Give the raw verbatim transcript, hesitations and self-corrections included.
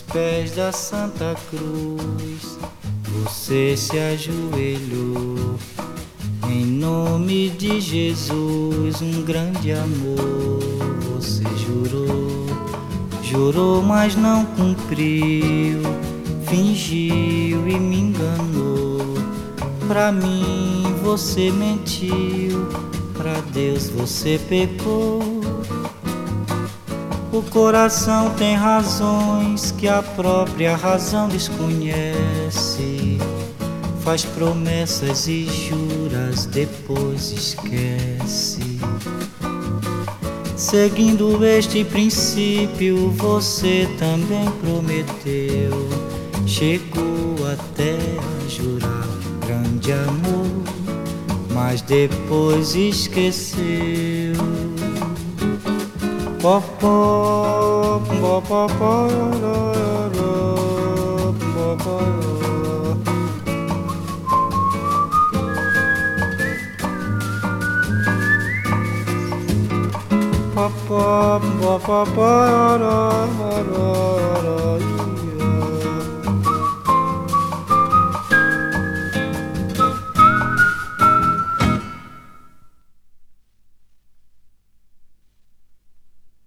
Aos pés da Santa Cruz, você se ajoelhou. Em nome de Jesus, um grande amor você jurou. Jurou, mas não cumpriu, fingiu e me enganou. Pra mim você mentiu, pra Deus você pecou. O coração tem razões que a própria razão desconhece. Faz promessas e juras, depois esquece. Seguindo este princípio, você também prometeu. Chegou até a jurar grande amor, mas depois esqueceu. Pó, pó, pó, pó, pó, pó, pó. Pa pa pa pa pa ra ra ra ra.